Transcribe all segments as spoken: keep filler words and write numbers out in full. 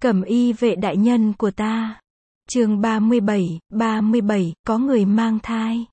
Cẩm y vệ đại nhân của ta. Chương ba mươi bảy, ba mươi bảy, có người mang thai.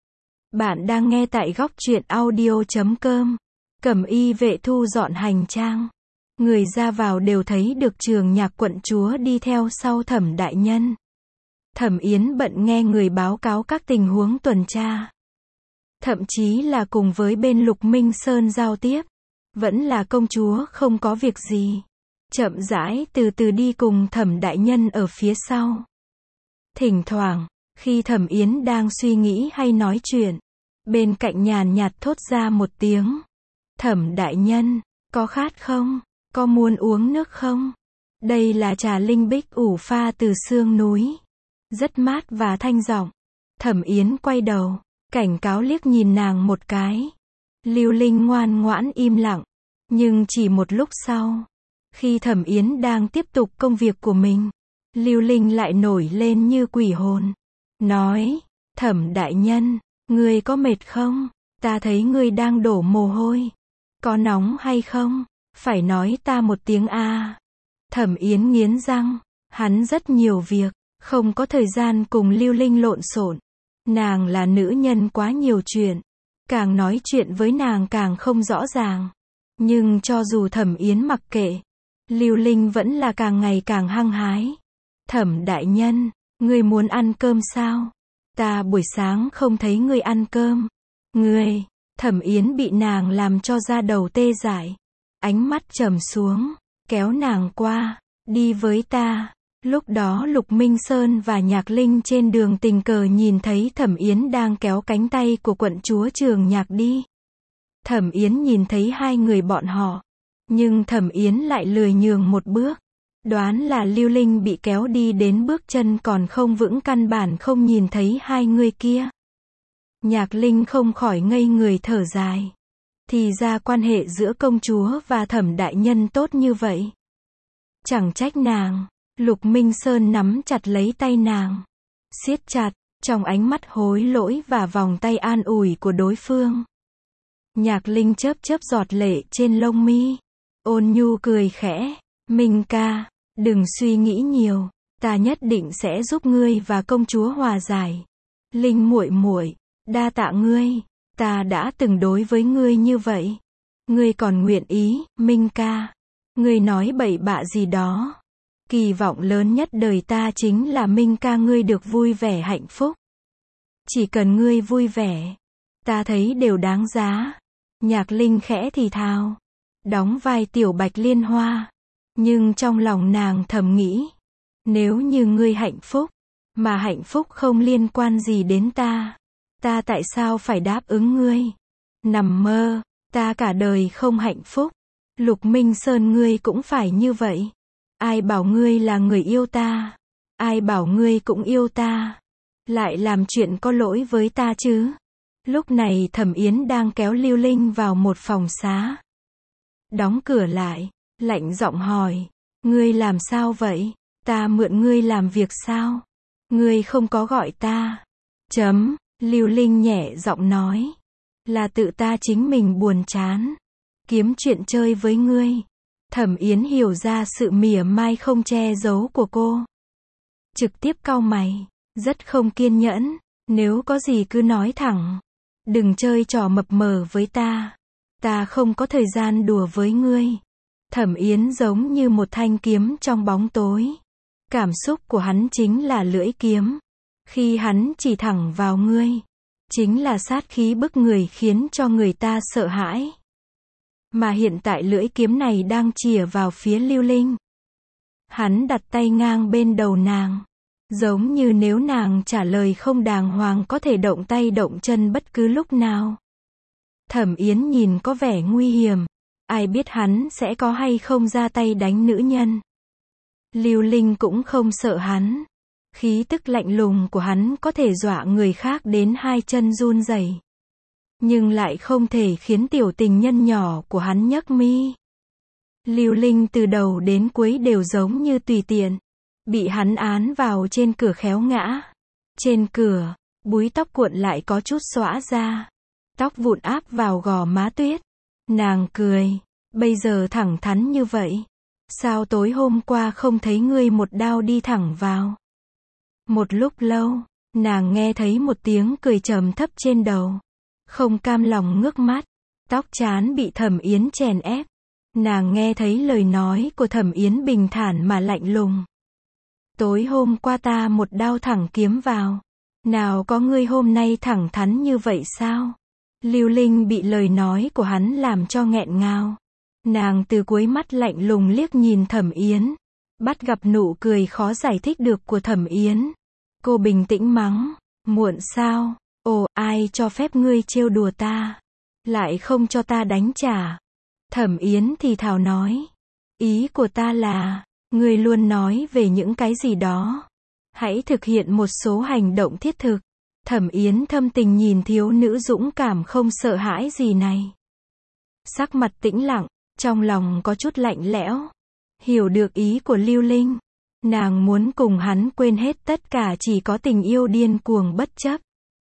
Bạn đang nghe tại góc truyện audio chấm com. Cẩm y vệ thu dọn hành trang. Người ra vào đều thấy được Trường Nhạc quận chúa đi theo sau Thẩm đại nhân. Thẩm Yến bận nghe người báo cáo các tình huống tuần tra. Thậm chí là cùng với bên Lục Minh Sơn giao tiếp. Vẫn là công chúa không có việc gì. Chậm rãi từ từ đi cùng Thẩm đại nhân ở phía sau. Thỉnh thoảng, khi Thẩm Yến đang suy nghĩ hay nói chuyện, bên cạnh nhàn nhạt thốt ra một tiếng. Thẩm đại nhân, có khát không? Có muốn uống nước không? Đây là trà linh bích ủ pha từ xương núi. Rất mát và thanh giọng. Thẩm Yến quay đầu, cảnh cáo liếc nhìn nàng một cái. Lưu Linh ngoan ngoãn im lặng. Nhưng chỉ một lúc sau, khi Thẩm Yến đang tiếp tục công việc của mình, Lưu Linh lại nổi lên như quỷ hồn. Nói, Thẩm đại nhân, ngươi có mệt không? Ta thấy ngươi đang đổ mồ hôi. Có nóng hay không? Phải nói ta một tiếng a. Thẩm Yến nghiến răng, hắn rất nhiều việc, không có thời gian cùng Lưu Linh lộn xộn. Nàng là nữ nhân quá nhiều chuyện, càng nói chuyện với nàng càng không rõ ràng. Nhưng cho dù Thẩm Yến mặc kệ, Lưu Linh vẫn là càng ngày càng hăng hái. Thẩm đại nhân, ngươi muốn ăn cơm sao? Ta buổi sáng không thấy ngươi ăn cơm. Ngươi, Thẩm Yến bị nàng làm cho da đầu tê dại. Ánh mắt trầm xuống, kéo nàng qua, đi với ta. Lúc đó Lục Minh Sơn và Nhạc Linh trên đường tình cờ nhìn thấy Thẩm Yến đang kéo cánh tay của quận chúa Trường Nhạc đi. Thẩm Yến nhìn thấy hai người bọn họ, nhưng Thẩm Yến lại lười nhường một bước. Đoán là Lưu Linh bị kéo đi đến bước chân còn không vững, căn bản không nhìn thấy hai người kia. Nhạc Linh không khỏi ngây người thở dài. Thì ra quan hệ giữa công chúa và Thẩm đại nhân tốt như vậy. Chẳng trách nàng. Lục Minh Sơn nắm chặt lấy tay nàng, siết chặt, trong ánh mắt hối lỗi và vòng tay an ủi của đối phương. Nhạc Linh chớp chớp giọt lệ trên lông mi, ôn nhu cười khẽ, Minh ca, đừng suy nghĩ nhiều, ta nhất định sẽ giúp ngươi và công chúa hòa giải. Linh muội muội, đa tạ ngươi, ta đã từng đối với ngươi như vậy, ngươi còn nguyện ý. Minh ca, ngươi nói bậy bạ gì đó. Kỳ vọng lớn nhất đời ta chính là Minh ca ngươi được vui vẻ hạnh phúc. Chỉ cần ngươi vui vẻ, ta thấy đều đáng giá. Nhạc Linh khẽ thì thào, đóng vai tiểu Bạch Liên Hoa. Nhưng trong lòng nàng thầm nghĩ, nếu như ngươi hạnh phúc, mà hạnh phúc không liên quan gì đến ta, ta tại sao phải đáp ứng ngươi? Nằm mơ, ta cả đời không hạnh phúc. Lục Minh Sơn ngươi cũng phải như vậy. Ai bảo ngươi là người yêu ta? Ai bảo ngươi cũng yêu ta? Lại làm chuyện có lỗi với ta chứ? Lúc này Thẩm Yến đang kéo Lưu Linh vào một phòng xá. Đóng cửa lại, lạnh giọng hỏi, ngươi làm sao vậy? Ta mượn ngươi làm việc sao? Ngươi không có gọi ta. Chấm, Lưu Linh nhẹ giọng nói, là tự ta chính mình buồn chán, kiếm chuyện chơi với ngươi. Thẩm Yến hiểu ra sự mỉa mai không che giấu của cô. Trực tiếp cau mày, rất không kiên nhẫn, nếu có gì cứ nói thẳng. Đừng chơi trò mập mờ với ta. Ta không có thời gian đùa với ngươi. Thẩm Yến giống như một thanh kiếm trong bóng tối. Cảm xúc của hắn chính là lưỡi kiếm. Khi hắn chỉ thẳng vào ngươi, chính là sát khí bức người khiến cho người ta sợ hãi. Mà hiện tại lưỡi kiếm này đang chìa vào phía Lưu Linh. Hắn đặt tay ngang bên đầu nàng, giống như nếu nàng trả lời không đàng hoàng có thể động tay động chân bất cứ lúc nào. Thẩm Yến nhìn có vẻ nguy hiểm, ai biết hắn sẽ có hay không ra tay đánh nữ nhân. Lưu Linh cũng không sợ hắn. Khí tức lạnh lùng của hắn có thể dọa người khác đến hai chân run rẩy, nhưng lại không thể khiến tiểu tình nhân nhỏ của hắn nhấc mi. Lưu Linh từ đầu đến cuối đều giống như tùy tiện, bị hắn án vào trên cửa khéo ngã. Trên cửa, búi tóc cuộn lại có chút xõa ra, tóc vụn áp vào gò má tuyết. Nàng cười, bây giờ thẳng thắn như vậy, Sao tối hôm qua không thấy ngươi một đao đi thẳng vào? Một lúc lâu, nàng nghe thấy một tiếng cười trầm thấp trên đầu. Không cam lòng ngước mắt, tóc trán bị Thẩm Yến chèn ép. Nàng nghe thấy lời nói của Thẩm Yến bình thản mà lạnh lùng. Tối hôm qua ta một đao thẳng kiếm vào. Nào có ngươi hôm nay thẳng thắn như vậy sao? Lưu Linh bị lời nói của hắn làm cho nghẹn ngào. Nàng từ cuối mắt lạnh lùng liếc nhìn Thẩm Yến. Bắt gặp nụ cười khó giải thích được của Thẩm Yến. Cô bình tĩnh mắng. Muộn sao? Ồ, ai cho phép ngươi trêu đùa ta? Lại không cho ta đánh trả. Thẩm Yến thì thào nói. Ý của ta là, ngươi luôn nói về những cái gì đó. Hãy thực hiện một số hành động thiết thực. Thẩm Yến thâm tình nhìn thiếu nữ dũng cảm không sợ hãi gì này. Sắc mặt tĩnh lặng, trong lòng có chút lạnh lẽo. Hiểu được ý của Lưu Linh. Nàng muốn cùng hắn quên hết tất cả, chỉ có tình yêu điên cuồng bất chấp.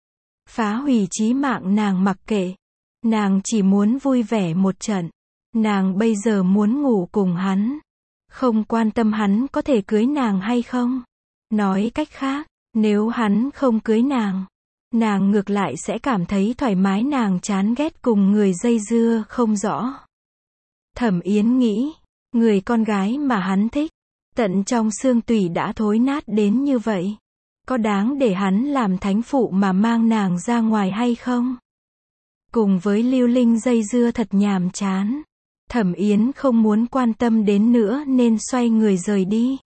Phá hủy chí mạng nàng mặc kệ. Nàng chỉ muốn vui vẻ một trận. Nàng bây giờ muốn ngủ cùng hắn. Không quan tâm hắn có thể cưới nàng hay không. Nói cách khác, nếu hắn không cưới nàng, nàng ngược lại sẽ cảm thấy thoải mái. Nàng chán ghét cùng người dây dưa không rõ. Thẩm Yến nghĩ, người con gái mà hắn thích, tận trong xương tủy đã thối nát đến như vậy. Có đáng để hắn làm thánh phụ mà mang nàng ra ngoài hay không? Cùng với Lưu Linh dây dưa thật nhàm chán. Thẩm Yến không muốn quan tâm đến nữa nên xoay người rời đi.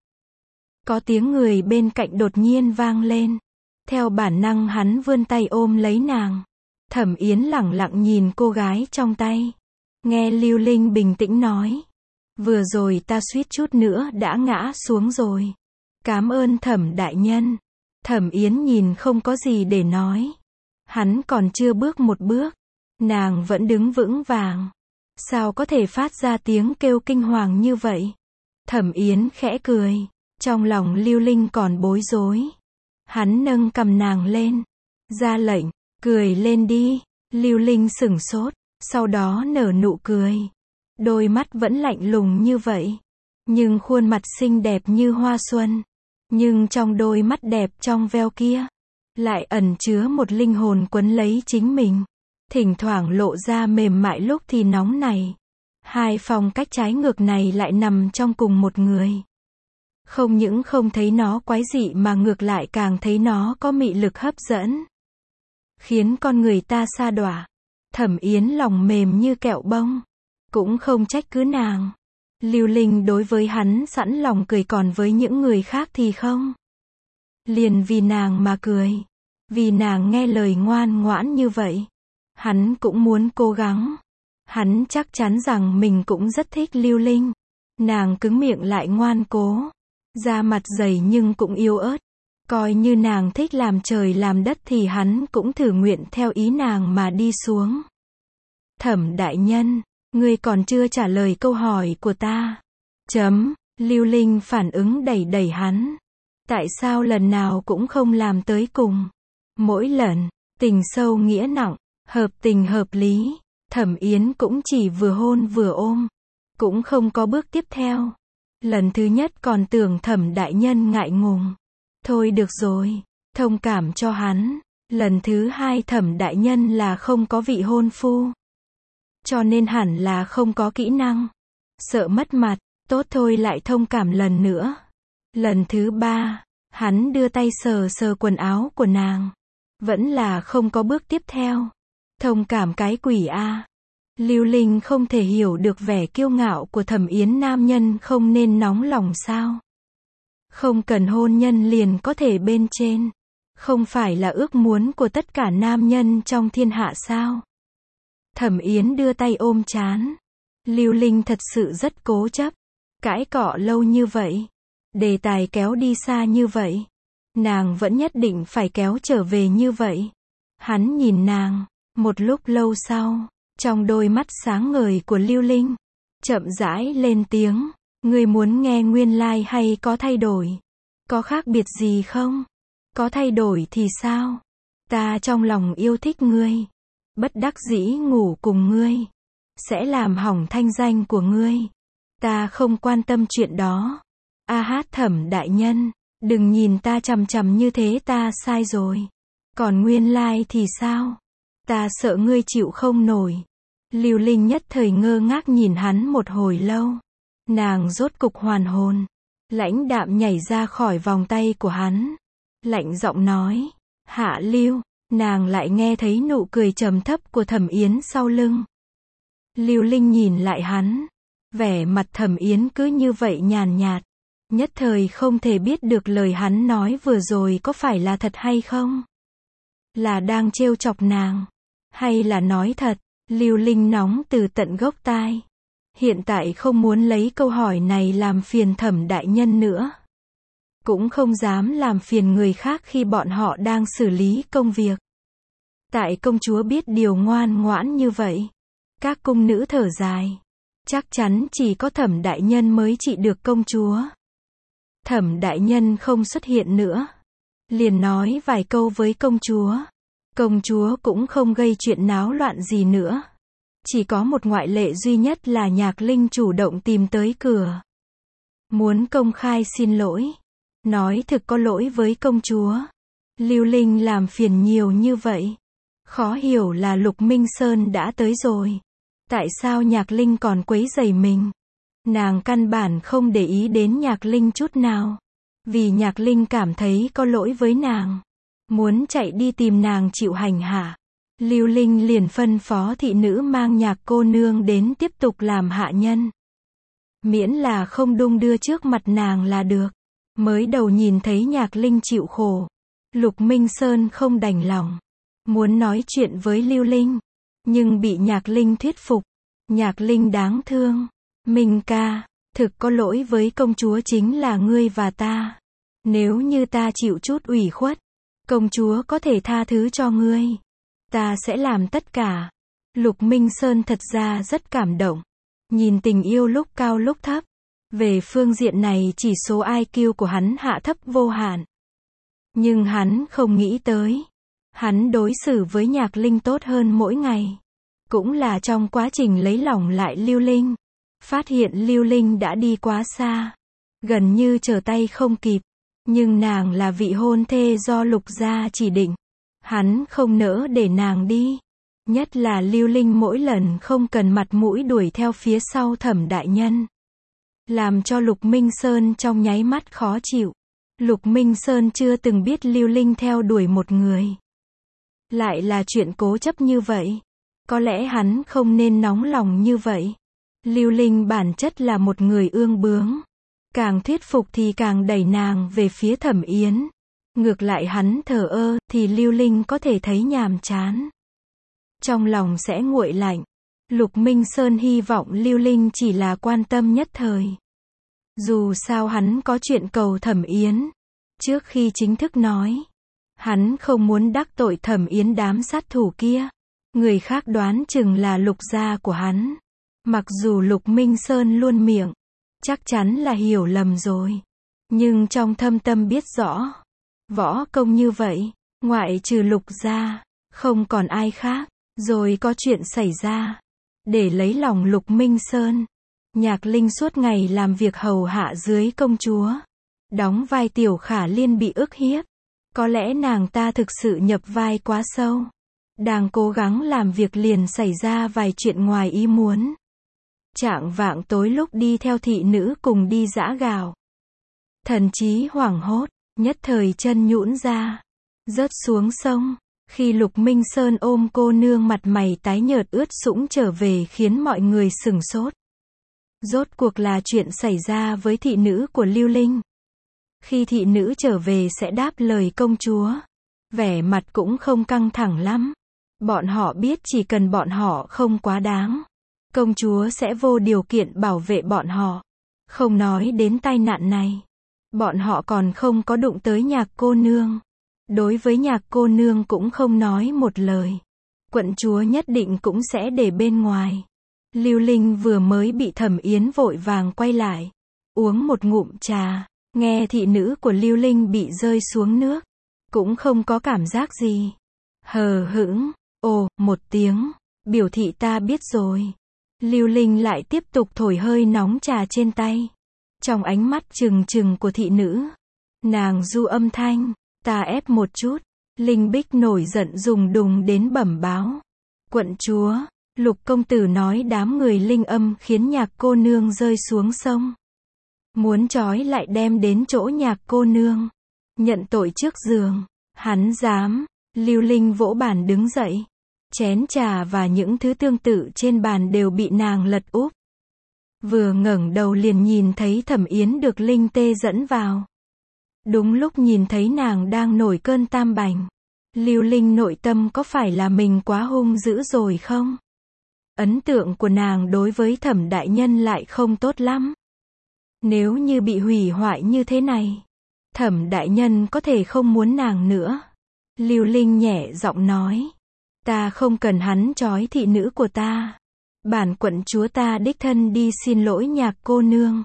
Có tiếng người bên cạnh đột nhiên vang lên. Theo bản năng hắn vươn tay ôm lấy nàng. Thẩm Yến lẳng lặng nhìn cô gái trong tay. Nghe Lưu Linh bình tĩnh nói. Vừa rồi ta suýt chút nữa đã ngã xuống rồi. Cảm ơn Thẩm đại nhân. Thẩm Yến nhìn không có gì để nói. Hắn còn chưa bước một bước. Nàng vẫn đứng vững vàng. Sao có thể phát ra tiếng kêu kinh hoàng như vậy? Thẩm Yến khẽ cười. Trong lòng Lưu Linh còn bối rối. Hắn nâng cầm nàng lên. Ra lệnh, cười lên đi. Lưu Linh sửng sốt. Sau đó nở nụ cười. Đôi mắt vẫn lạnh lùng như vậy. Nhưng khuôn mặt xinh đẹp như hoa xuân. Nhưng trong đôi mắt đẹp trong veo kia, lại ẩn chứa một linh hồn quấn lấy chính mình. Thỉnh thoảng lộ ra mềm mại, lúc thì nóng này. Hai phong cách trái ngược này lại nằm trong cùng một người. Không những không thấy nó quái dị mà ngược lại càng thấy nó có mị lực hấp dẫn. Khiến con người ta sa đọa. Thẩm Yến lòng mềm như kẹo bông. Cũng không trách cứ nàng. Lưu Linh đối với hắn sẵn lòng cười, còn với những người khác thì không. Liền vì nàng mà cười. Vì nàng nghe lời ngoan ngoãn như vậy. Hắn cũng muốn cố gắng. Hắn chắc chắn rằng mình cũng rất thích Lưu Linh. Nàng cứng miệng lại ngoan cố. Da mặt dày nhưng cũng yếu ớt. Coi như nàng thích làm trời làm đất thì hắn cũng thử nguyện theo ý nàng mà đi xuống. Thẩm đại nhân, ngươi còn chưa trả lời câu hỏi của ta. Chấm, Lưu Linh phản ứng đẩy đẩy hắn. Tại sao lần nào cũng không làm tới cùng? Mỗi lần, tình sâu nghĩa nặng, hợp tình hợp lý. Thẩm Yến cũng chỉ vừa hôn vừa ôm. Cũng không có bước tiếp theo. Lần thứ nhất còn tưởng Thẩm đại nhân ngại ngùng. Thôi được rồi, thông cảm cho hắn. Lần thứ hai Thẩm đại nhân là không có vị hôn phu. Cho nên hẳn là không có kỹ năng. Sợ mất mặt, tốt thôi lại thông cảm lần nữa. Lần thứ ba, hắn đưa tay sờ sờ quần áo của nàng. Vẫn là không có bước tiếp theo. Thông cảm cái quỷ a. Lưu Linh không thể hiểu được vẻ kiêu ngạo của Thẩm Yến. Nam nhân không nên nóng lòng sao? Không cần hôn nhân liền có thể bên trên. Không phải là ước muốn của tất cả nam nhân trong thiên hạ sao? Thẩm Yến đưa tay ôm trán. Lưu Linh thật sự rất cố chấp. Cãi cọ lâu như vậy. Đề tài kéo đi xa như vậy. Nàng vẫn nhất định phải kéo trở về như vậy. Hắn nhìn nàng. Một lúc lâu sau, trong đôi mắt sáng ngời của Lưu Linh, chậm rãi lên tiếng. Ngươi muốn nghe nguyên lai hay có thay đổi? Có khác biệt gì không? Có thay đổi thì sao? Ta trong lòng yêu thích ngươi. Bất đắc dĩ ngủ cùng ngươi. Sẽ làm hỏng thanh danh của ngươi. Ta không quan tâm chuyện đó. A hát Thẩm đại nhân, đừng nhìn ta chằm chằm như thế, ta sai rồi. Còn nguyên lai thì sao? Ta sợ ngươi chịu không nổi. Lưu Linh nhất thời ngơ ngác nhìn hắn một hồi lâu. Nàng rốt cục hoàn hồn. Lãnh đạm nhảy ra khỏi vòng tay của hắn. Lạnh giọng nói. Hạ Lưu. Nàng lại nghe thấy nụ cười trầm thấp của Thẩm Yến sau lưng. Lưu Linh nhìn lại hắn. Vẻ mặt Thẩm Yến cứ như vậy nhàn nhạt. Nhất thời không thể biết được lời hắn nói vừa rồi có phải là thật hay không. Là đang trêu chọc nàng. Hay là nói thật. Lưu Linh nóng từ tận gốc tai. Hiện tại không muốn lấy câu hỏi này làm phiền Thẩm đại nhân nữa. Cũng không dám làm phiền người khác khi bọn họ đang xử lý công việc. Tại công chúa biết điều ngoan ngoãn như vậy. Các cung nữ thở dài. Chắc chắn chỉ có Thẩm đại nhân mới trị được công chúa. Thẩm đại nhân không xuất hiện nữa. Liền nói vài câu với công chúa. Công chúa cũng không gây chuyện náo loạn gì nữa. Chỉ có một ngoại lệ duy nhất là Nhạc Linh chủ động tìm tới cửa. Muốn công khai xin lỗi. Nói thực có lỗi với công chúa. Lưu Linh làm phiền nhiều như vậy. Khó hiểu là Lục Minh Sơn đã tới rồi. Tại sao Nhạc Linh còn quấy rầy mình? Nàng căn bản không để ý đến Nhạc Linh chút nào. Vì Nhạc Linh cảm thấy có lỗi với nàng. Muốn chạy đi tìm nàng chịu hành hạ. Lưu Linh liền phân phó thị nữ mang Nhạc cô nương đến tiếp tục làm hạ nhân. Miễn là không đung đưa trước mặt nàng là được. Mới đầu nhìn thấy Nhạc Linh chịu khổ. Lục Minh Sơn không đành lòng. Muốn nói chuyện với Lưu Linh. Nhưng bị Nhạc Linh thuyết phục. Nhạc Linh đáng thương. Minh ca, thực có lỗi với công chúa chính là ngươi và ta. Nếu như ta chịu chút ủy khuất. Công chúa có thể tha thứ cho ngươi. Ta sẽ làm tất cả. Lục Minh Sơn thật ra rất cảm động. Nhìn tình yêu lúc cao lúc thấp. Về phương diện này chỉ số i kiu của hắn hạ thấp vô hạn. Nhưng hắn không nghĩ tới. Hắn đối xử với Nhạc Linh tốt hơn mỗi ngày. Cũng là trong quá trình lấy lòng lại Lưu Linh. Phát hiện Lưu Linh đã đi quá xa. Gần như trở tay không kịp. Nhưng nàng là vị hôn thê do Lục gia chỉ định. Hắn không nỡ để nàng đi. Nhất là Lưu Linh mỗi lần không cần mặt mũi đuổi theo phía sau Thẩm đại nhân. Làm cho Lục Minh Sơn trong nháy mắt khó chịu. Lục Minh Sơn chưa từng biết Lưu Linh theo đuổi một người. Lại là chuyện cố chấp như vậy. Có lẽ hắn không nên nóng lòng như vậy. Lưu Linh bản chất là một người ương bướng. Càng thuyết phục thì càng đẩy nàng về phía Thẩm Yến. Ngược lại hắn thờ ơ, thì Lưu Linh có thể thấy nhàm chán. Trong lòng sẽ nguội lạnh. Lục Minh Sơn hy vọng Lưu Linh chỉ là quan tâm nhất thời. Dù sao hắn có chuyện cầu Thẩm Yến. Trước khi chính thức nói. Hắn không muốn đắc tội Thẩm Yến đám sát thủ kia. Người khác đoán chừng là Lục gia của hắn. Mặc dù Lục Minh Sơn luôn miệng. Chắc chắn là hiểu lầm rồi. Nhưng trong thâm tâm biết rõ. Võ công như vậy. Ngoại trừ Lục gia. Không còn ai khác. Rồi có chuyện xảy ra. Để lấy lòng Lục Minh Sơn. Nhạc Linh suốt ngày làm việc hầu hạ dưới công chúa. Đóng vai tiểu khả liên bị ức hiếp. Có lẽ nàng ta thực sự nhập vai quá sâu. Đang cố gắng làm việc liền xảy ra vài chuyện ngoài ý muốn. Chạng vạng tối lúc đi theo thị nữ cùng đi giã gạo. Thần trí hoảng hốt, nhất thời chân nhũn ra. Rớt xuống sông. Khi Lục Minh Sơn ôm cô nương mặt mày tái nhợt ướt sũng trở về khiến mọi người sửng sốt. Rốt cuộc là chuyện xảy ra với thị nữ của Lưu Linh. Khi thị nữ trở về sẽ đáp lời công chúa. Vẻ mặt cũng không căng thẳng lắm. Bọn họ biết chỉ cần bọn họ không quá đáng. Công chúa sẽ vô điều kiện bảo vệ bọn họ. Không nói đến tai nạn này. Bọn họ còn không có đụng tới Nhạc cô nương. Đối với Nhạc cô nương cũng không nói một lời. Quận chúa nhất định cũng sẽ để bên ngoài. Lưu Linh vừa mới bị Thẩm Yến vội vàng quay lại. Uống một ngụm trà. Nghe thị nữ của Lưu Linh bị rơi xuống nước. Cũng không có cảm giác gì. Hờ hững. Ồ, một tiếng. Biểu thị ta biết rồi. Lưu Linh lại tiếp tục thổi hơi nóng trà trên tay. Trong ánh mắt trừng trừng của thị nữ, nàng du âm thanh, ta ép một chút. Linh Bích nổi giận dùng đùng đến bẩm báo. Quận chúa, Lục công tử nói đám người Linh Âm khiến Nhạc cô nương rơi xuống sông. Muốn trói lại đem đến chỗ Nhạc cô nương. Nhận tội trước giường. Hắn dám. Lưu Linh vỗ bàn đứng dậy. Chén trà và những thứ tương tự trên bàn đều bị nàng lật úp. Vừa ngẩng đầu liền nhìn thấy Thẩm Yến được Linh Tê dẫn vào. Đúng lúc nhìn thấy nàng đang nổi cơn tam bành. Lưu Linh nội tâm có phải là mình quá hung dữ rồi không? Ấn tượng của nàng đối với Thẩm đại nhân lại không tốt lắm. Nếu như bị hủy hoại như thế này, Thẩm đại nhân có thể không muốn nàng nữa. Lưu Linh nhẹ giọng nói. Ta không cần hắn trói thị nữ của ta. Bản quận chúa ta đích thân đi xin lỗi Nhạc cô nương.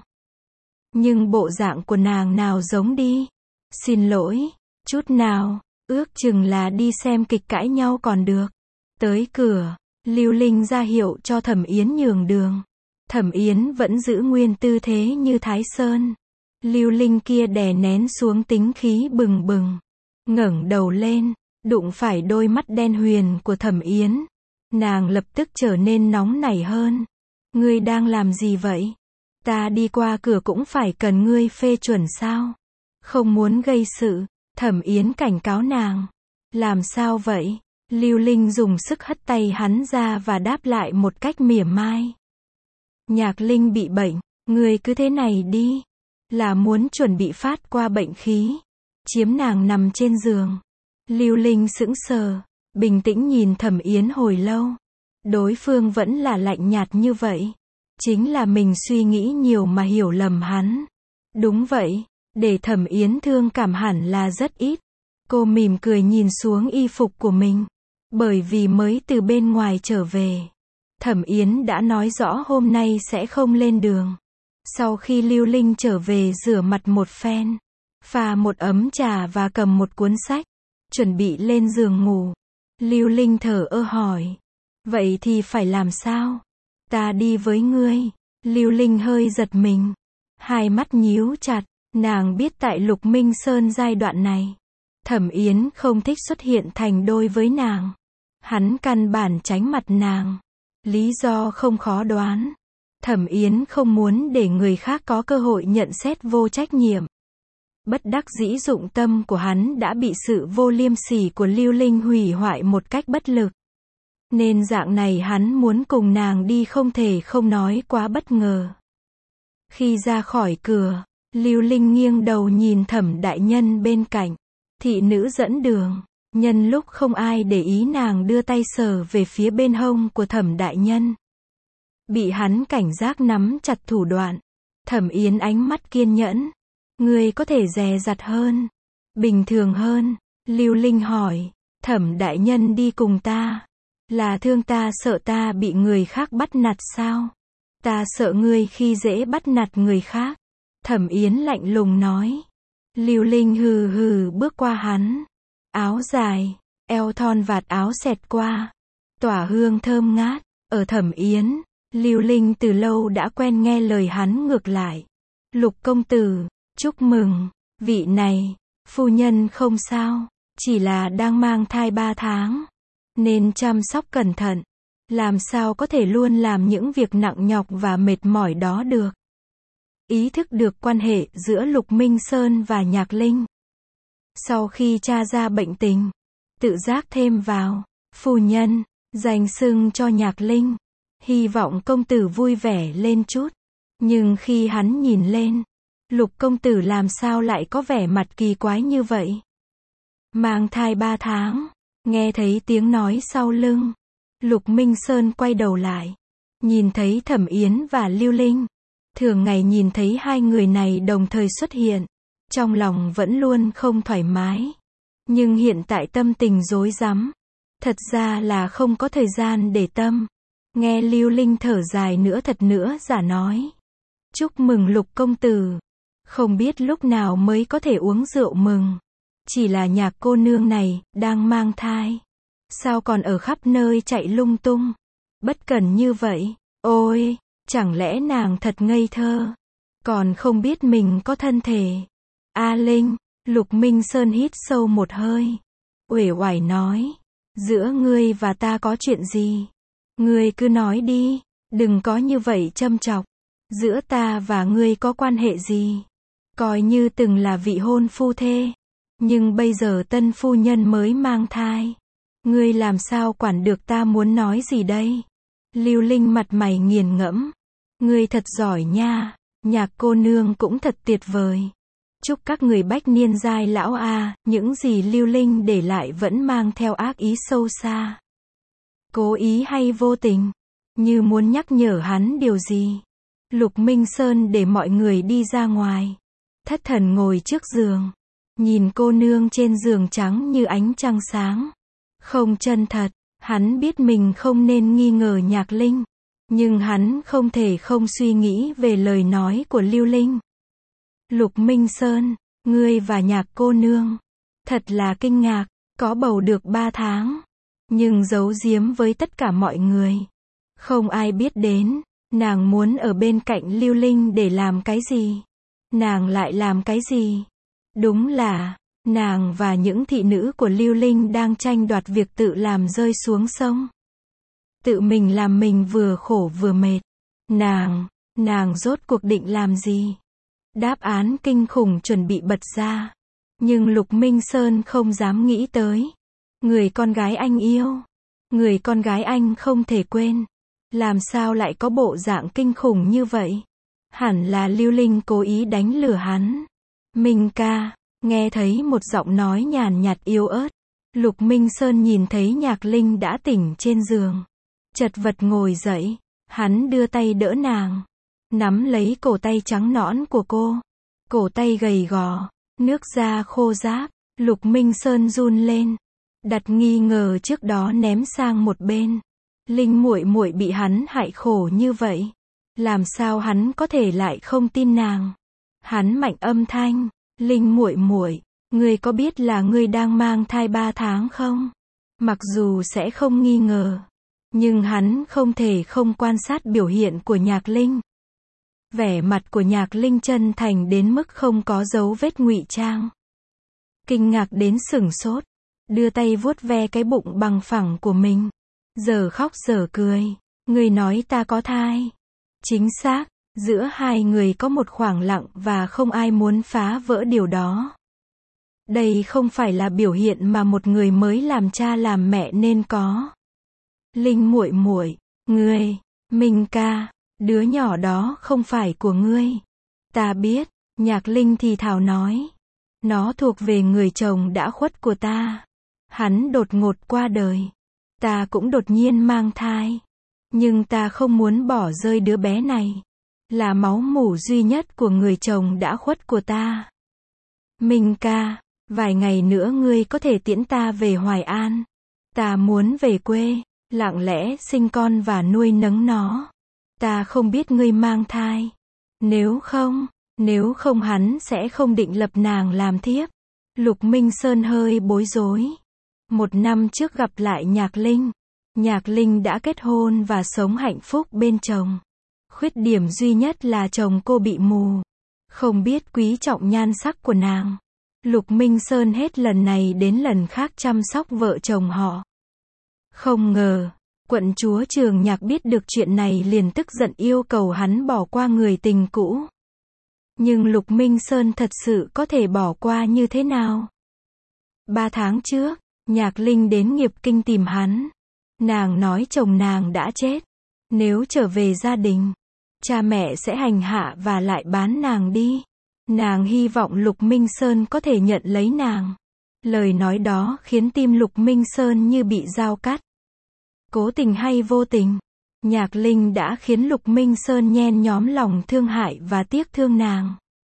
Nhưng bộ dạng của nàng nào giống đi xin lỗi, chút nào, ước chừng là đi xem kịch cãi nhau còn được. Tới cửa, Lưu Linh ra hiệu cho Thẩm Yến nhường đường. Thẩm Yến vẫn giữ nguyên tư thế như Thái Sơn. Lưu Linh kia đè nén xuống tính khí bừng bừng. Ngẩng đầu lên, đụng phải đôi mắt đen huyền của Thẩm Yến. Nàng lập tức trở nên nóng nảy hơn. Ngươi đang làm gì vậy? Ta đi qua cửa cũng phải cần ngươi phê chuẩn sao? Không muốn gây sự. Thẩm Yến cảnh cáo nàng. Làm sao vậy? Lưu Linh dùng sức hất tay hắn ra và đáp lại một cách mỉa mai. Nhạc Linh bị bệnh, ngươi cứ thế này đi. Là muốn chuẩn bị phát qua bệnh khí. Chiếm nàng nằm trên giường. Lưu Linh sững sờ, bình tĩnh nhìn Thẩm Yến hồi lâu. Đối phương vẫn là lạnh nhạt như vậy. Chính là mình suy nghĩ nhiều mà hiểu lầm hắn. Đúng vậy, để Thẩm Yến thương cảm hẳn là rất ít. Cô mỉm cười nhìn xuống y phục của mình. Bởi vì mới từ bên ngoài trở về. Thẩm Yến đã nói rõ hôm nay sẽ không lên đường. Sau khi Lưu Linh trở về rửa mặt một phen, pha một ấm trà và cầm một cuốn sách, chuẩn bị lên giường ngủ. Lưu Linh thở ơ hỏi. Vậy thì phải làm sao? Ta đi với ngươi. Lưu Linh hơi giật mình. Hai mắt nhíu chặt. Nàng biết tại Lục Minh Sơn giai đoạn này, Thẩm Yến không thích xuất hiện thành đôi với nàng. Hắn căn bản tránh mặt nàng. Lý do không khó đoán. Thẩm Yến không muốn để người khác có cơ hội nhận xét vô trách nhiệm. Bất đắc dĩ dụng tâm của hắn đã bị sự vô liêm sỉ của Lưu Linh hủy hoại một cách bất lực. Nên dạng này hắn muốn cùng nàng đi không thể không nói quá bất ngờ. Khi ra khỏi cửa, Lưu Linh nghiêng đầu nhìn Thẩm đại nhân bên cạnh. Thị nữ dẫn đường. Nhân lúc không ai để ý nàng đưa tay sờ về phía bên hông của Thẩm đại nhân. Bị hắn cảnh giác nắm chặt thủ đoạn. Thẩm Yến ánh mắt kiên nhẫn. Ngươi có thể dè dặt hơn, bình thường hơn. Lưu Linh hỏi. Thẩm đại nhân đi cùng ta. Là thương ta sợ ta bị người khác bắt nạt sao? Ta sợ ngươi khi dễ bắt nạt người khác. Thẩm Yến lạnh lùng nói. Lưu Linh hừ hừ bước qua hắn. Áo dài, eo thon vạt áo xẹt qua. Tỏa hương thơm ngát. Ở Thẩm Yến, Lưu Linh từ lâu đã quen nghe lời hắn ngược lại. Lục công tử, chúc mừng. Vị này, phu nhân không sao. Chỉ là đang mang thai ba tháng. Nên chăm sóc cẩn thận. Làm sao có thể luôn làm những việc nặng nhọc và mệt mỏi đó được. Ý thức được quan hệ giữa Lục Minh Sơn và Nhạc Linh. Sau khi tra ra bệnh tình, tự giác thêm vào, phu nhân, dành xưng cho Nhạc Linh. Hy vọng công tử vui vẻ lên chút. Nhưng khi hắn nhìn lên, Lục công tử làm sao lại có vẻ mặt kỳ quái như vậy? Mang thai ba tháng, nghe thấy tiếng nói sau lưng. Lục Minh Sơn quay đầu lại, nhìn thấy Thẩm Yến và Lưu Linh. Thường ngày nhìn thấy hai người này đồng thời xuất hiện, trong lòng vẫn luôn không thoải mái. Nhưng hiện tại tâm tình rối rắm. Thật ra là không có thời gian để tâm. Nghe Lưu Linh thở dài nữa thật nữa giả nói. Chúc mừng Lục công tử. Không biết lúc nào mới có thể uống rượu mừng. Chỉ là Nhạc cô nương này, đang mang thai. Sao còn ở khắp nơi chạy lung tung. Bất cẩn như vậy. Ôi, chẳng lẽ nàng thật ngây thơ, còn không biết mình có thân thể. A Linh, Lục Minh Sơn hít sâu một hơi, uể oải nói, giữa ngươi và ta có chuyện gì? Ngươi cứ nói đi, đừng có như vậy châm chọc. Giữa ta và ngươi có quan hệ gì? Coi như từng là vị hôn phu thê, nhưng bây giờ tân phu nhân mới mang thai. Ngươi làm sao quản được ta muốn nói gì đây? Lưu Linh mặt mày nghiền ngẫm. Ngươi thật giỏi nha, Nhạc cô nương cũng thật tuyệt vời. Chúc các người bách niên giai lão a, những gì Lưu Linh để lại vẫn mang theo ác ý sâu xa. Cố ý hay vô tình, như muốn nhắc nhở hắn điều gì. Lục Minh Sơn để mọi người đi ra ngoài. Thất thần ngồi trước giường, nhìn cô nương trên giường trắng như ánh trăng sáng. Không chân thật, hắn biết mình không nên nghi ngờ Nhạc Linh, nhưng hắn không thể không suy nghĩ về lời nói của Lưu Linh. Lục Minh Sơn, ngươi và Nhạc cô nương, thật là kinh ngạc, có bầu được ba tháng, nhưng giấu giếm với tất cả mọi người. Không ai biết đến, nàng muốn ở bên cạnh Lưu Linh để làm cái gì? Nàng lại làm cái gì? Đúng là, nàng và những thị nữ của Lưu Linh đang tranh đoạt việc tự làm rơi xuống sông. Tự mình làm mình vừa khổ vừa mệt. Nàng, nàng rốt cuộc định làm gì? Đáp án kinh khủng chuẩn bị bật ra. Nhưng Lục Minh Sơn không dám nghĩ tới. Người con gái anh yêu, người con gái anh không thể quên, làm sao lại có bộ dạng kinh khủng như vậy? Hẳn là Lưu Linh cố ý đánh lừa hắn. Minh ca, nghe thấy một giọng nói nhàn nhạt yếu ớt. Lục Minh Sơn nhìn thấy Nhạc Linh đã tỉnh trên giường. Chật vật ngồi dậy, hắn đưa tay đỡ nàng, nắm lấy cổ tay trắng nõn của cô. Cổ tay gầy gò, nước da khô ráp. Lục Minh Sơn run lên, đặt nghi ngờ trước đó ném sang một bên. Linh muội muội bị hắn hại khổ như vậy, làm sao hắn có thể lại không tin nàng? Hắn mạnh âm thanh, Linh muội muội, ngươi có biết là ngươi đang mang thai ba tháng không? Mặc dù sẽ không nghi ngờ, nhưng hắn không thể không quan sát biểu hiện của Nhạc Linh. Vẻ mặt của Nhạc Linh chân thành đến mức không có dấu vết ngụy trang. Kinh ngạc đến sửng sốt, đưa tay vuốt ve cái bụng bằng phẳng của mình. Giờ khóc giờ cười, ngươi nói ta có thai. Chính xác, giữa hai người có một khoảng lặng và không ai muốn phá vỡ điều đó. Đây không phải là biểu hiện mà một người mới làm cha làm mẹ nên có. Linh muội muội, ngươi, Minh ca, đứa nhỏ đó không phải của ngươi. Ta biết, Nhạc Linh thì thào nói. Nó thuộc về người chồng đã khuất của ta. Hắn đột ngột qua đời. Ta cũng đột nhiên mang thai. Nhưng ta không muốn bỏ rơi đứa bé này. Là máu mủ duy nhất của người chồng đã khuất của ta. Minh ca, vài ngày nữa ngươi có thể tiễn ta về Hoài An. Ta muốn về quê, lặng lẽ sinh con và nuôi nấng nó. Ta không biết ngươi mang thai. Nếu không, nếu không hắn sẽ không định lập nàng làm thiếp. Lục Minh Sơn hơi bối rối. Một năm trước gặp lại Nhạc Linh. Nhạc Linh đã kết hôn và sống hạnh phúc bên chồng. Khuyết điểm duy nhất là chồng cô bị mù. Không biết quý trọng nhan sắc của nàng. Lục Minh Sơn hết lần này đến lần khác chăm sóc vợ chồng họ. Không ngờ, quận chúa Trường Nhạc biết được chuyện này liền tức giận yêu cầu hắn bỏ qua người tình cũ. Nhưng Lục Minh Sơn thật sự có thể bỏ qua như thế nào? Ba tháng trước, Nhạc Linh đến Nghiệp Kinh tìm hắn. Nàng nói chồng nàng đã chết. Nếu trở về gia đình, cha mẹ sẽ hành hạ và lại bán nàng đi. Nàng hy vọng Lục Minh Sơn có thể nhận lấy nàng. Lời nói đó khiến tim Lục Minh Sơn như bị dao cắt. Cố tình hay vô tình, Nhạc Linh đã khiến Lục Minh Sơn nhen nhóm lòng thương hại và tiếc thương nàng.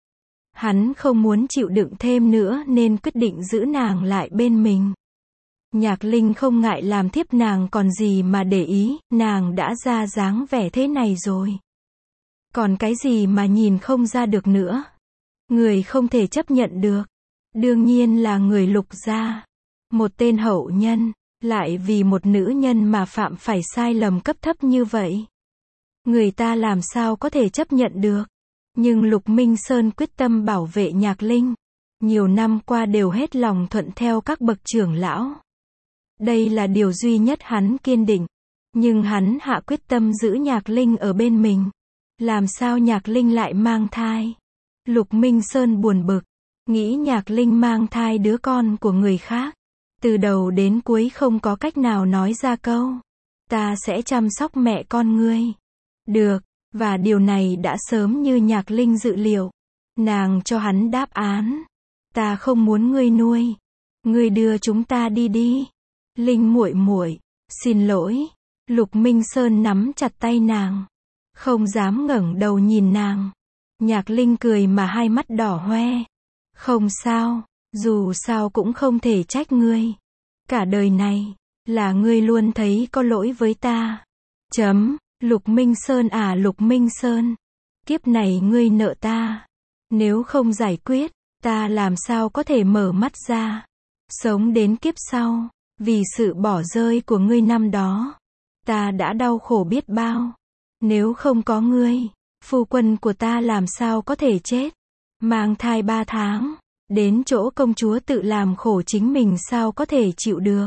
Hắn không muốn chịu đựng thêm nữa nên quyết định giữ nàng lại bên mình. Nhạc Linh không ngại làm thiếp nàng còn gì mà để ý, nàng đã ra dáng vẻ thế này rồi. Còn cái gì mà nhìn không ra được nữa? Người không thể chấp nhận được. Đương nhiên là người Lục gia. Một tên hậu nhân, lại vì một nữ nhân mà phạm phải sai lầm cấp thấp như vậy. người ta làm sao có thể chấp nhận được. Nhưng Lục Minh Sơn quyết tâm bảo vệ Nhạc Linh. Nhiều năm qua đều hết lòng thuận theo các bậc trưởng lão. Đây là điều duy nhất hắn kiên định. Nhưng hắn hạ quyết tâm giữ Nhạc Linh ở bên mình. Làm sao Nhạc Linh lại mang thai? Lục Minh Sơn buồn bực. Nghĩ Nhạc Linh mang thai đứa con của người khác. Từ đầu đến cuối không có cách nào nói ra câu. Ta sẽ chăm sóc mẹ con ngươi. Được, và điều này đã sớm như Nhạc Linh dự liệu. Nàng cho hắn đáp án. Ta không muốn ngươi nuôi. Ngươi đưa chúng ta đi đi. Linh muội muội, xin lỗi. Lục Minh Sơn nắm chặt tay nàng. Không dám ngẩng đầu nhìn nàng. Nhạc Linh cười mà hai mắt đỏ hoe. Không sao, dù sao cũng không thể trách ngươi. Cả đời này, là ngươi luôn thấy có lỗi với ta. Chấm, Lục Minh Sơn à Lục Minh Sơn. Kiếp này ngươi nợ ta. Nếu không giải quyết, ta làm sao có thể mở mắt ra. Sống đến kiếp sau, vì sự bỏ rơi của ngươi năm đó. Ta đã đau khổ biết bao. Nếu không có ngươi, phu quân của ta làm sao có thể chết. Mang thai ba tháng, đến chỗ công chúa tự làm khổ chính mình sao có thể chịu được.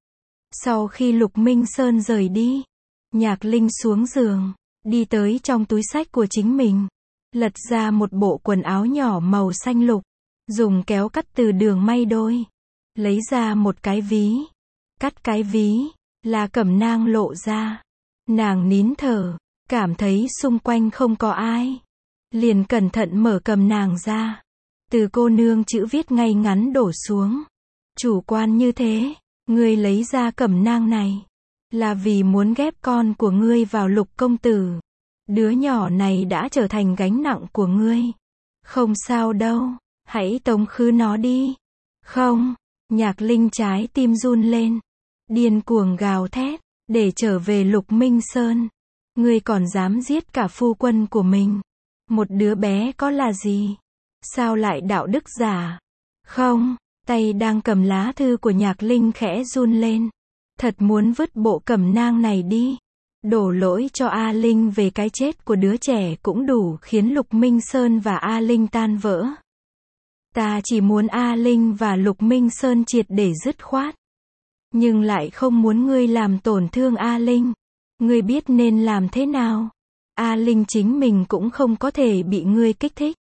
Sau khi Lục Minh Sơn rời đi, Nhạc Linh xuống giường, đi tới trong túi xách của chính mình, lật ra một bộ quần áo nhỏ màu xanh lục, dùng kéo cắt từ đường may đôi, lấy ra một cái ví, cắt cái ví, là cẩm nang lộ ra. Nàng nín thở, cảm thấy xung quanh không có ai. Liền cẩn thận mở cẩm nang ra. Từ cô nương chữ viết ngay ngắn đổ xuống. Chủ quan như thế, ngươi lấy ra cẩm nang này, là vì muốn ghép con của ngươi vào Lục công tử. Đứa nhỏ này đã trở thành gánh nặng của ngươi. Không sao đâu, hãy tống khứ nó đi. Không, Nhạc Linh trái tim run lên. Điên cuồng gào thét, để trở về Lục Minh Sơn. Ngươi còn dám giết cả phu quân của mình. Một đứa bé có là gì? Sao lại đạo đức giả? Không, tay đang cầm lá thư của Nhạc Linh khẽ run lên. Thật muốn vứt bộ cẩm nang này đi. Đổ lỗi cho A Linh về cái chết của đứa trẻ cũng đủ khiến Lục Minh Sơn và A Linh tan vỡ. Ta chỉ muốn A Linh và Lục Minh Sơn triệt để dứt khoát. Nhưng lại không muốn ngươi làm tổn thương A Linh. Ngươi biết nên làm thế nào? A Linh chính mình cũng không có thể bị ngươi kích thích.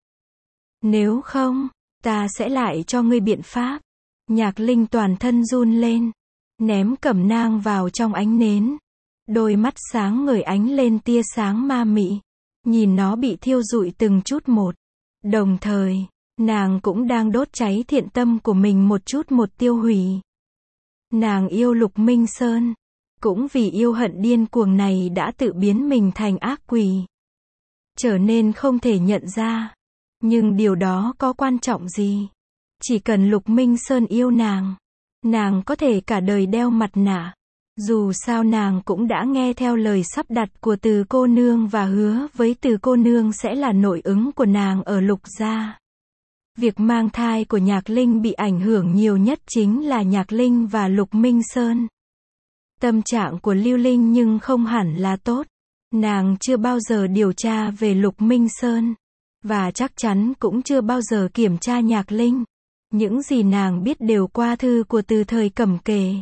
Nếu không, ta sẽ lại cho ngươi biện pháp. Nhạc Linh toàn thân run lên, ném cẩm nang vào trong ánh nến. Đôi mắt sáng ngời ánh lên tia sáng ma mị. Nhìn nó bị thiêu rụi từng chút một. Đồng thời, nàng cũng đang đốt cháy thiện tâm của mình một chút một tiêu hủy. Nàng yêu Lục Minh Sơn. Cũng vì yêu hận điên cuồng này đã tự biến mình thành ác quỷ. Trở nên không thể nhận ra. Nhưng điều đó có quan trọng gì? Chỉ cần Lục Minh Sơn yêu nàng, nàng có thể cả đời đeo mặt nạ. Dù sao nàng cũng đã nghe theo lời sắp đặt của Từ cô nương và hứa với Từ cô nương sẽ là nội ứng của nàng ở Lục gia. Việc mang thai của Nhạc Linh bị ảnh hưởng nhiều nhất chính là Nhạc Linh và Lục Minh Sơn. Tâm trạng của Lưu Linh nhưng không hẳn là tốt. Nàng chưa bao giờ điều tra về Lục Minh Sơn. Và chắc chắn cũng chưa bao giờ kiểm tra Nhạc Linh. Những gì nàng biết đều qua thư của Từ thời Cẩm Kề.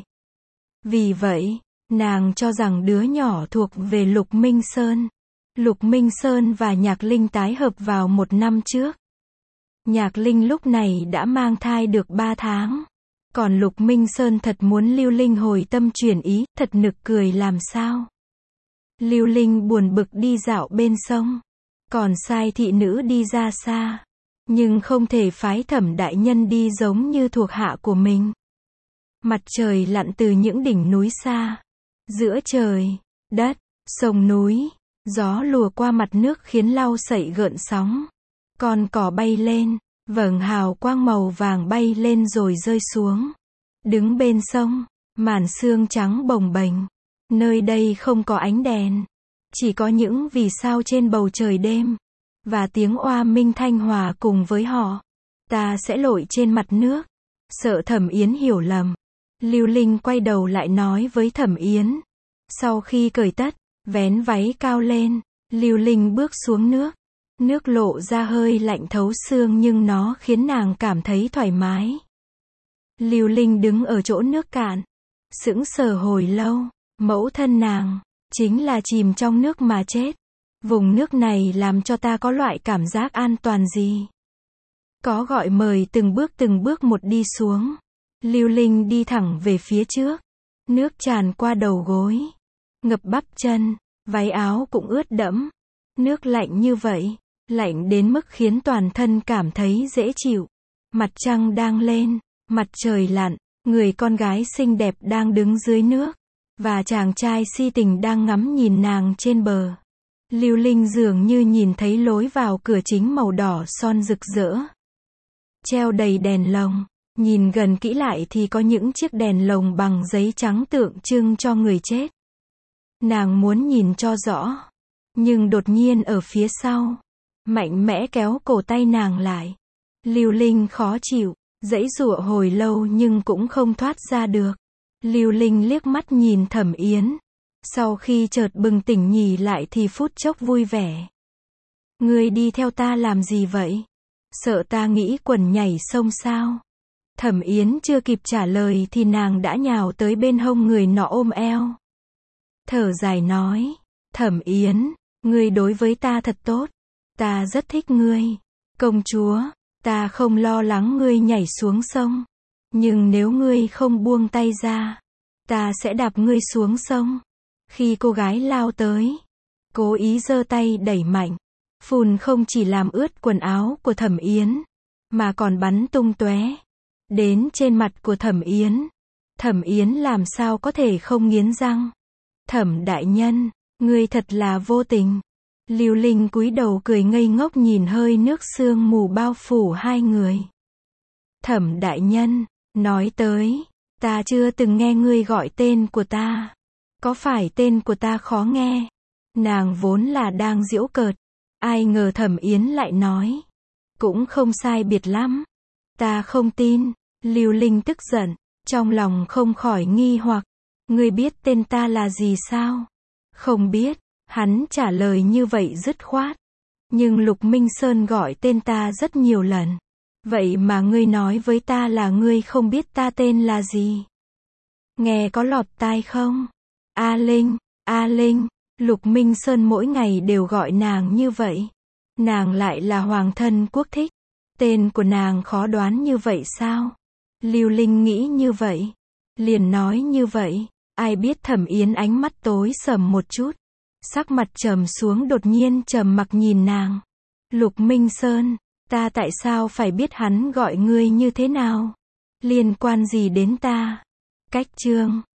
Vì vậy, nàng cho rằng đứa nhỏ thuộc về Lục Minh Sơn. Lục Minh Sơn và Nhạc Linh tái hợp vào một năm trước. Nhạc Linh lúc này đã mang thai được ba tháng. Còn Lục Minh Sơn thật muốn Lưu Linh hồi tâm chuyển ý, thật nực cười làm sao. Lưu Linh buồn bực đi dạo bên sông. Còn sai thị nữ đi ra xa. Nhưng không thể phái Thẩm đại nhân đi giống như thuộc hạ của mình. Mặt trời lặn từ những đỉnh núi xa. Giữa trời, đất, sông núi, gió lùa qua mặt nước khiến lau sậy gợn sóng. Con cỏ bay lên, vầng hào quang màu vàng bay lên rồi rơi xuống. Đứng bên sông, màn sương trắng bồng bềnh. Nơi đây không có ánh đèn. Chỉ có những vì sao trên bầu trời đêm. Và tiếng oa minh thanh hòa cùng với họ. Ta sẽ lội trên mặt nước. Sợ Thẩm Yến hiểu lầm. Lưu Linh quay đầu lại nói với Thẩm Yến. Sau khi cởi tất, vén váy cao lên, Lưu Linh bước xuống nước. Nước lộ ra hơi lạnh thấu xương nhưng nó khiến nàng cảm thấy thoải mái. Lưu Linh đứng ở chỗ nước cạn, sững sờ hồi lâu. Mẫu thân nàng chính là chìm trong nước mà chết. Vùng nước này làm cho ta có loại cảm giác an toàn gì? Có gọi mời từng bước từng bước một đi xuống. Lưu Linh đi thẳng về phía trước. Nước tràn qua đầu gối, ngập bắp chân, váy áo cũng ướt đẫm. Nước lạnh như vậy, lạnh đến mức khiến toàn thân cảm thấy dễ chịu. Mặt trăng đang lên, mặt trời lặn, người con gái xinh đẹp đang đứng dưới nước, và chàng trai si tình đang ngắm nhìn nàng trên bờ. Lưu Linh dường như nhìn thấy lối vào cửa chính màu đỏ son rực rỡ, treo đầy đèn lồng. Nhìn gần kỹ lại thì có những chiếc đèn lồng bằng giấy trắng tượng trưng cho người chết. Nàng muốn nhìn cho rõ, nhưng đột nhiên ở phía sau, mạnh mẽ kéo cổ tay nàng lại. Lưu Linh khó chịu, giãy giụa hồi lâu nhưng cũng không thoát ra được. Lưu Linh liếc mắt nhìn Thẩm Yến. Sau khi chợt bừng tỉnh nhì lại thì phút chốc vui vẻ. Ngươi đi theo ta làm gì vậy? Sợ ta nghĩ quần nhảy sông sao? Thẩm Yến chưa kịp trả lời thì nàng đã nhào tới bên hông người nọ ôm eo. Thở dài nói, Thẩm Yến, ngươi đối với ta thật tốt. Ta rất thích ngươi. Công chúa, ta không lo lắng ngươi nhảy xuống sông. Nhưng nếu ngươi không buông tay ra, ta sẽ đạp ngươi xuống sông. Khi cô gái lao tới, cố ý giơ tay đẩy mạnh. Phùn không chỉ làm ướt quần áo của Thẩm Yến, mà còn bắn tung tóe đến trên mặt của Thẩm Yến. Thẩm Yến làm sao có thể không nghiến răng. Thẩm đại nhân, ngươi thật là vô tình. Lưu Linh cúi đầu cười ngây ngốc nhìn hơi nước sương mù bao phủ hai người. Thẩm đại nhân, nói tới, ta chưa từng nghe ngươi gọi tên của ta. Có phải tên của ta khó nghe? Nàng vốn là đang giễu cợt. Ai ngờ Thẩm Yến lại nói, cũng không sai biệt lắm. Ta không tin. Lưu Linh tức giận, trong lòng không khỏi nghi hoặc. Ngươi biết tên ta là gì sao? Không biết. Hắn trả lời như vậy dứt khoát. Nhưng Lục Minh Sơn gọi tên ta rất nhiều lần. Vậy mà ngươi nói với ta là ngươi không biết ta tên là gì? Nghe có lọt tai không? A Linh, A Linh. Lục Minh Sơn mỗi ngày đều gọi nàng như vậy. Nàng lại là hoàng thân quốc thích. Tên của nàng khó đoán như vậy sao? Lưu Linh nghĩ như vậy, liền nói như vậy. Ai biết Thẩm Yến ánh mắt tối sầm một chút, sắc mặt trầm xuống, đột nhiên trầm mặc nhìn nàng. Lục Minh Sơn, ta tại sao phải biết hắn gọi ngươi như thế nào? Liên quan gì đến ta? Cách chương